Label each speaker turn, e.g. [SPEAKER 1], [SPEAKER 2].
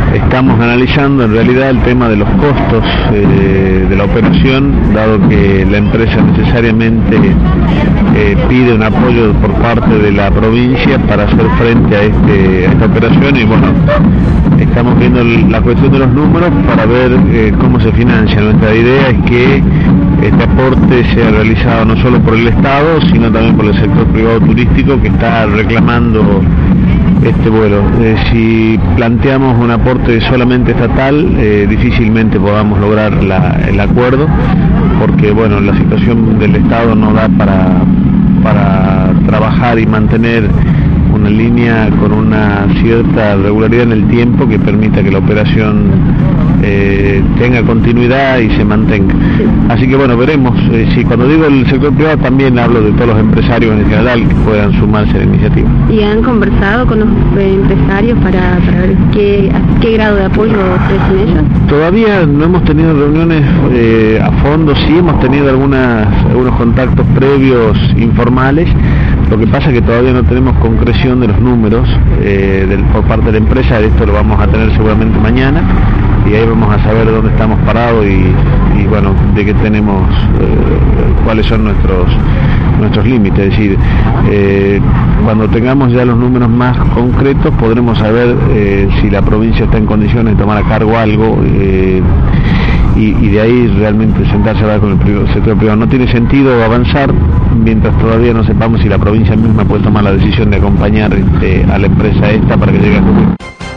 [SPEAKER 1] Estamos analizando en realidad el tema de los costos de la operación, dado que la empresa necesariamente pide un apoyo por parte de la provincia para hacer frente a esta operación, y bueno, estamos viendo la cuestión de los números para ver cómo se financia. Nuestra idea es que este aporte sea realizado no solo por el Estado, sino también por el sector privado turístico que está reclamando este vuelo. Si planteamos un aporte solamente estatal, difícilmente podamos lograr el acuerdo, porque bueno, la situación del Estado no da para trabajar y mantener una línea con una cierta regularidad en el tiempo que permita que la operación tenga continuidad y se mantenga. Así que bueno, veremos. Si cuando digo el sector privado también hablo de todos los empresarios en general que puedan sumarse a la iniciativa.
[SPEAKER 2] ¿Y han conversado con los empresarios para ver a qué grado de apoyo ofrecen ellos?
[SPEAKER 1] Todavía no hemos tenido reuniones a fondo, sí hemos tenido algunos contactos previos informales. Lo que pasa es que todavía no tenemos concreción de los números por parte de la empresa. Esto lo vamos a tener seguramente mañana, y ahí vamos a saber dónde estamos parados y bueno, de qué tenemos, cuáles son nuestros límites. Es decir, cuando tengamos ya los números más concretos podremos saber si la provincia está en condiciones de tomar a cargo algo, y de ahí realmente sentarse a hablar con el sector privado. No tiene sentido avanzar mientras todavía no sepamos si la provincia misma puede tomar la decisión de acompañar a la empresa esta para que llegue a cumplir.